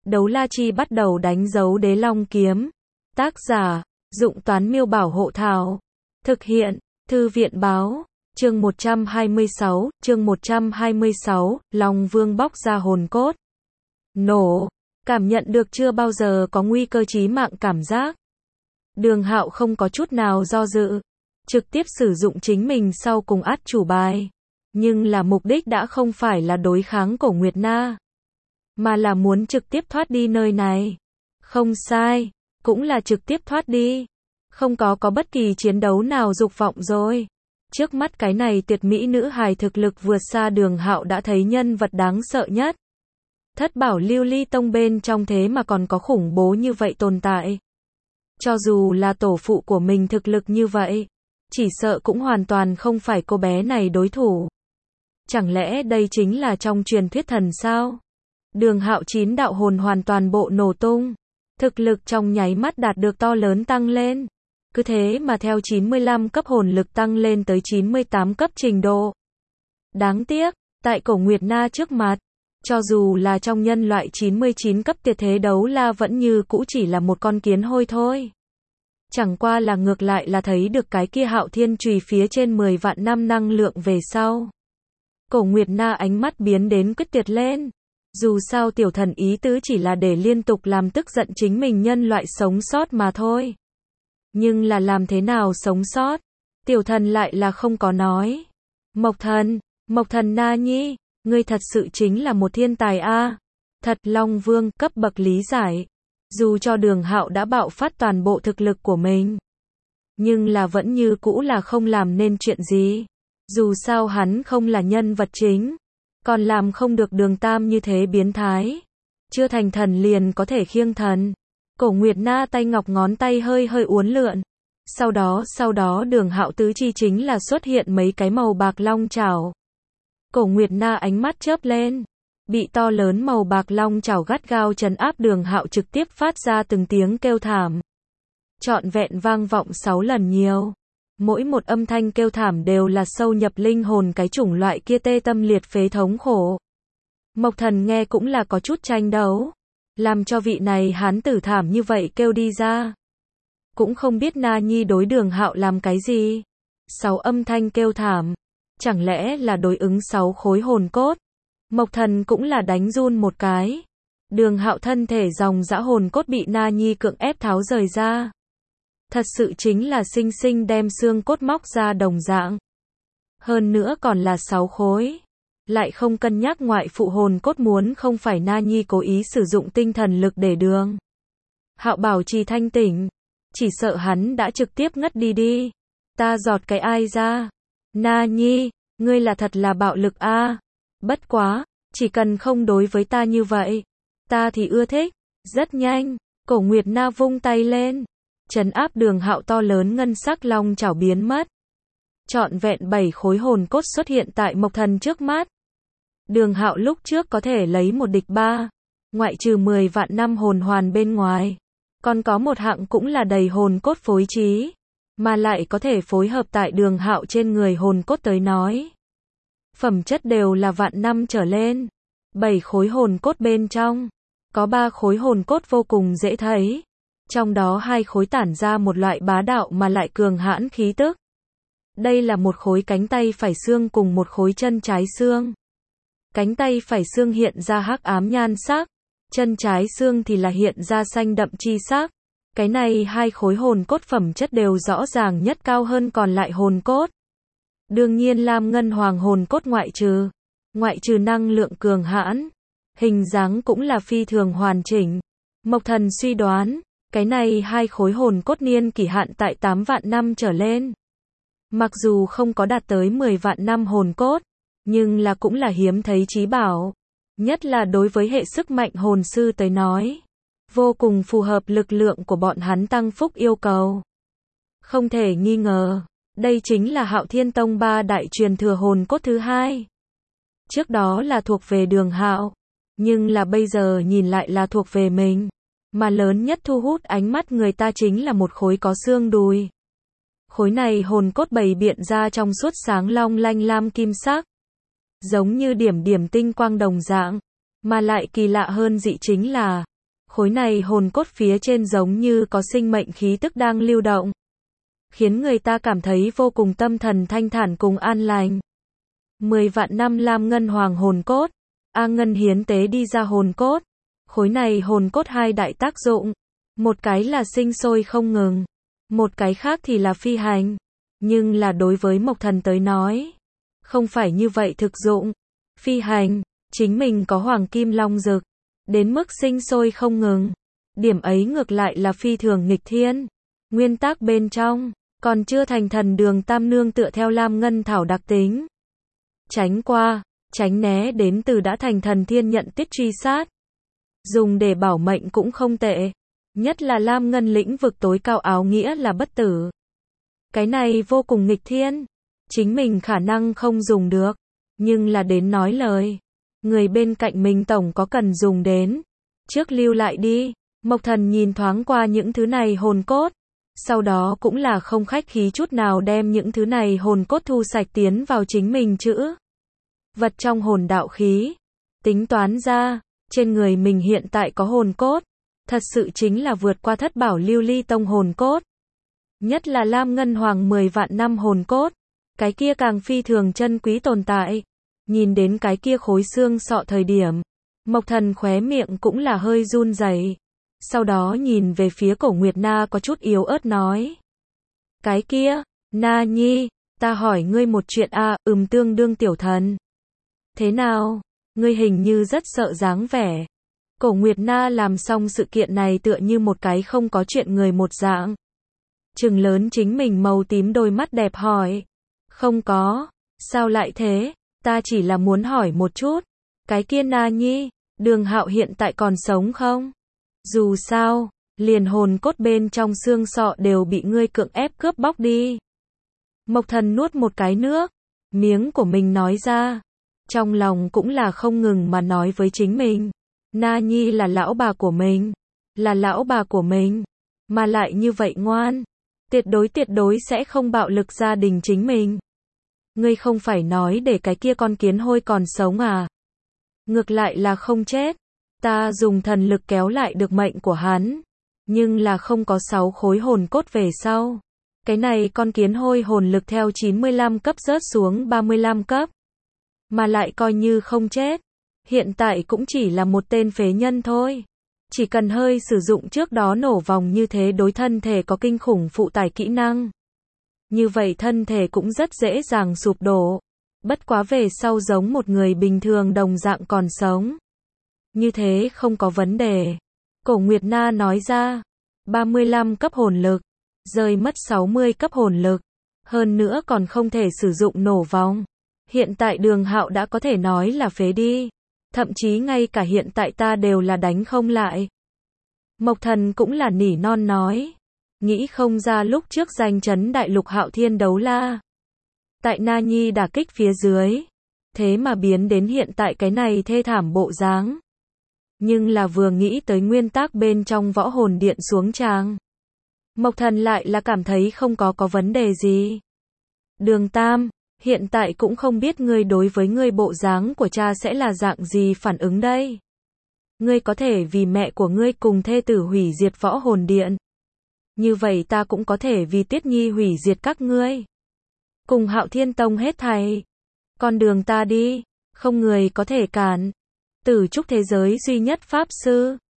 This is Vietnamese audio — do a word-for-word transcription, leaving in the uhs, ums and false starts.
Đấu la chi bắt đầu đánh dấu đế long kiếm. Tác giả, Dụng Toán Miêu Bảo Hộ Thảo. Thực hiện, Thư viện Báo. Chương một trăm hai mươi sáu, chương một trăm hai mươi sáu, Long Vương bóc ra hồn cốt. Nổ, cảm nhận được chưa bao giờ có nguy cơ chí mạng cảm giác. Đường Hạo không có chút nào do dự, trực tiếp sử dụng chính mình sau cùng át chủ bài. Nhưng là mục đích đã không phải là đối kháng Cổ Nguyệt Na, mà là muốn trực tiếp thoát đi nơi này. Không sai, cũng là trực tiếp thoát đi. Không có có bất kỳ chiến đấu nào dục vọng rồi. Trước mắt cái này tuyệt mỹ nữ hài thực lực vượt xa Đường Hạo đã thấy nhân vật đáng sợ nhất. Thất bảo lưu ly tông bên trong thế mà còn có khủng bố như vậy tồn tại. Cho dù là tổ phụ của mình thực lực như vậy, chỉ sợ cũng hoàn toàn không phải cô bé này đối thủ. Chẳng lẽ đây chính là trong truyền thuyết thần sao? Đường Hạo chín đạo hồn hoàn toàn bộ nổ tung. Thực lực trong nháy mắt đạt được to lớn tăng lên. Cứ thế mà theo chín mươi lăm cấp hồn lực tăng lên tới chín mươi tám cấp trình độ. Đáng tiếc, tại Cổ Nguyệt Na trước mặt, cho dù là trong nhân loại chín mươi chín cấp tuyệt thế đấu la vẫn như cũ chỉ là một con kiến hôi thôi. Chẳng qua là ngược lại là thấy được cái kia Hạo Thiên Chùy phía trên mười vạn năm năng lượng về sau. Cổ Nguyệt Na ánh mắt biến đến quyết tuyệt lên. Dù sao tiểu thần ý tứ chỉ là để liên tục làm tức giận chính mình nhân loại sống sót mà thôi. Nhưng là làm thế nào sống sót? Tiểu thần lại là không có nói. Mộc thần, Mộc thần Na Nhi, ngươi thật sự chính là một thiên tài a. Thật Long Vương cấp bậc lý giải. Dù cho Đường Hạo đã bạo phát toàn bộ thực lực của mình, nhưng là vẫn như cũ là không làm nên chuyện gì. Dù sao hắn không là nhân vật chính, còn làm không được Đường Tam như thế biến thái. Chưa thành thần liền có thể khiêng thần. Cổ Nguyệt Na tay ngọc ngón tay hơi hơi uốn lượn. Sau đó, sau đó Đường Hạo tứ chi chính là xuất hiện mấy cái màu bạc long chảo. Cổ Nguyệt Na ánh mắt chớp lên. Bị to lớn màu bạc long chảo gắt gao trấn áp Đường Hạo trực tiếp phát ra từng tiếng kêu thảm. Trọn vẹn vang vọng sáu lần nhiều. Mỗi một âm thanh kêu thảm đều là sâu nhập linh hồn cái chủng loại kia tê tâm liệt phế thống khổ. Mộc thần nghe cũng là có chút tranh đấu. Làm cho vị này hán tử thảm như vậy kêu đi ra. Cũng không biết Na Nhi đối Đường Hạo làm cái gì. Sáu âm thanh kêu thảm. Chẳng lẽ là đối ứng sáu khối hồn cốt. Mộc thần cũng là đánh run một cái. Đường Hạo thân thể dòng dã hồn cốt bị Na Nhi cưỡng ép tháo rời ra. Thật sự chính là sinh sinh đem xương cốt móc ra đồng dạng. Hơn nữa còn là sáu khối. Lại không cân nhắc ngoại phụ hồn cốt muốn không phải Na Nhi cố ý sử dụng tinh thần lực để Đường Hạo bảo trì thanh tỉnh. Chỉ sợ hắn đã trực tiếp ngất đi đi. Ta giọt cái ai ra. Na Nhi, ngươi là thật là bạo lực a. À. Bất quá, chỉ cần không đối với ta như vậy, ta thì ưa thích. Rất nhanh, Cổ Nguyệt Na vung tay lên, trấn áp Đường Hạo to lớn ngân sắc long chảo biến mất. Trọn vẹn bảy khối hồn cốt xuất hiện tại Mộc thần trước mắt. Đường Hạo lúc trước có thể lấy một địch ba, ngoại trừ mười vạn năm hồn hoàn bên ngoài, còn có một hạng cũng là đầy hồn cốt phối trí, mà lại có thể phối hợp tại Đường Hạo trên người hồn cốt tới nói. Phẩm chất đều là vạn năm trở lên. Bảy khối hồn cốt bên trong, có ba khối hồn cốt vô cùng dễ thấy. Trong đó hai khối tản ra một loại bá đạo mà lại cường hãn khí tức. Đây là một khối cánh tay phải xương cùng một khối chân trái xương. Cánh tay phải xương hiện ra hắc ám nhan sắc, chân trái xương thì là hiện ra xanh đậm chi sắc. Cái này hai khối hồn cốt phẩm chất đều rõ ràng nhất cao hơn còn lại hồn cốt. Đương nhiên lam ngân hoàng hồn cốt ngoại trừ, ngoại trừ năng lượng cường hãn, hình dáng cũng là phi thường hoàn chỉnh. Mộc thần suy đoán, cái này hai khối hồn cốt niên kỷ hạn tại tám vạn năm trở lên. Mặc dù không có đạt tới mười vạn năm hồn cốt, nhưng là cũng là hiếm thấy chí bảo. Nhất là đối với hệ sức mạnh hồn sư tới nói, vô cùng phù hợp lực lượng của bọn hắn tăng phúc yêu cầu. Không thể nghi ngờ, đây chính là Hạo Thiên Tông ba đại truyền thừa hồn cốt thứ hai. Trước đó là thuộc về Đường Hạo, nhưng là bây giờ nhìn lại là thuộc về mình. Mà lớn nhất thu hút ánh mắt người ta chính là một khối có xương đùi. Khối này hồn cốt bày biện ra trong suốt sáng long lanh lam kim sắc, giống như điểm điểm tinh quang đồng dạng. Mà lại kỳ lạ hơn dị chính là, Khối này hồn cốt phía trên giống như có sinh mệnh khí tức đang lưu động, khiến người ta cảm thấy vô cùng tâm thần thanh thản cùng an lành. Mười vạn năm lam ngân hoàng hồn cốt, A Ngân hiến tế đi ra hồn cốt. Khối này hồn cốt hai đại tác dụng, một cái là sinh sôi không ngừng, một cái khác thì là phi hành. Nhưng là đối với Mộc Thần tới nói, không phải như vậy thực dụng. Phi hành, chính mình có hoàng kim long dực, đến mức sinh sôi không ngừng. Điểm ấy ngược lại là phi thường nghịch thiên. Nguyên tắc bên trong, còn chưa thành thần đường tam nương tựa theo lam ngân thảo đặc tính. Tránh qua, tránh né đến từ đã thành thần thiên nhận tiết truy sát. Dùng để bảo mệnh cũng không tệ. Nhất là lam ngân lĩnh vực tối cao áo nghĩa là bất tử. Cái này vô cùng nghịch thiên. Chính mình khả năng không dùng được. Nhưng là đến nói lời. Người bên cạnh mình tổng có cần dùng đến. Trước lưu lại đi. Mộc Thần nhìn thoáng qua những thứ này hồn cốt. Sau đó cũng là không khách khí chút nào đem những thứ này hồn cốt thu sạch tiến vào chính mình chữ vật trong hồn đạo khí. Tính toán ra, trên người mình hiện tại có hồn cốt, thật sự chính là vượt qua thất bảo lưu ly tông hồn cốt. Nhất là lam ngân hoàng mười vạn năm hồn cốt, cái kia càng phi thường chân quý tồn tại. Nhìn đến cái kia khối xương sọ thời điểm, Mộc Thần khóe miệng cũng là hơi run rẩy. Sau đó nhìn về phía Cổ Nguyệt Na có chút yếu ớt nói. Cái kia, Na Nhi, ta hỏi ngươi một chuyện a, à, ừm tương đương tiểu thần. Thế nào, ngươi hình như rất sợ dáng vẻ. Cổ Nguyệt Na làm xong sự kiện này tựa như một cái không có chuyện người một dạng. Trừng lớn chính mình màu tím đôi mắt đẹp hỏi. Không có, sao lại thế, ta chỉ là muốn hỏi một chút. Cái kia Na Nhi, Đường Hạo hiện tại còn sống không? Dù sao, liền hồn cốt bên trong xương sọ đều bị ngươi cưỡng ép cướp bóc đi. Mộc Thần nuốt một cái nước, miếng của mình nói ra. Trong lòng cũng là không ngừng mà nói với chính mình. Na Nhi là lão bà của mình. Là lão bà của mình. Mà lại như vậy ngoan. Tuyệt đối tuyệt đối sẽ không bạo lực gia đình chính mình. Ngươi không phải nói để cái kia con kiến hôi còn sống à? Ngược lại là không chết. Ta dùng thần lực kéo lại được mệnh của hắn. Nhưng là không có sáu khối hồn cốt về sau. Cái này con kiến hôi hồn lực theo chín mươi lăm cấp rớt xuống ba mươi lăm cấp. Mà lại coi như không chết. Hiện tại cũng chỉ là một tên phế nhân thôi. Chỉ cần hơi sử dụng trước đó nổ vòng như thế đối thân thể có kinh khủng phụ tải kỹ năng. Như vậy thân thể cũng rất dễ dàng sụp đổ. Bất quá về sau giống một người bình thường đồng dạng còn sống. Như thế không có vấn đề. Cổ Nguyệt Na nói ra. ba mươi lăm cấp hồn lực. Rơi mất sáu mươi cấp hồn lực. Hơn nữa còn không thể sử dụng nổ vòng. Hiện tại Đường Hạo đã có thể nói là phế đi. Thậm chí ngay cả hiện tại ta đều là đánh không lại. Mộc Thần cũng là nỉ non nói. Nghĩ không ra lúc trước giành trấn đại lục Hạo Thiên đấu la. Tại Na Nhi đả kích phía dưới. Thế mà biến đến hiện tại cái này thê thảm bộ dáng. Nhưng là vừa nghĩ tới nguyên tắc bên trong võ hồn điện xuống tràng. Mộc Thần lại là cảm thấy không có có vấn đề gì. Đường Tam, hiện tại cũng không biết ngươi đối với ngươi bộ dáng của cha sẽ là dạng gì phản ứng đây. Ngươi có thể vì mẹ của ngươi cùng thê tử hủy diệt võ hồn điện. Như vậy ta cũng có thể vì Tiết Nhi hủy diệt các ngươi. Cùng Hạo Thiên Tông hết thảy. Con đường ta đi, không người có thể cản. Tử trúc thế giới duy nhất pháp sư.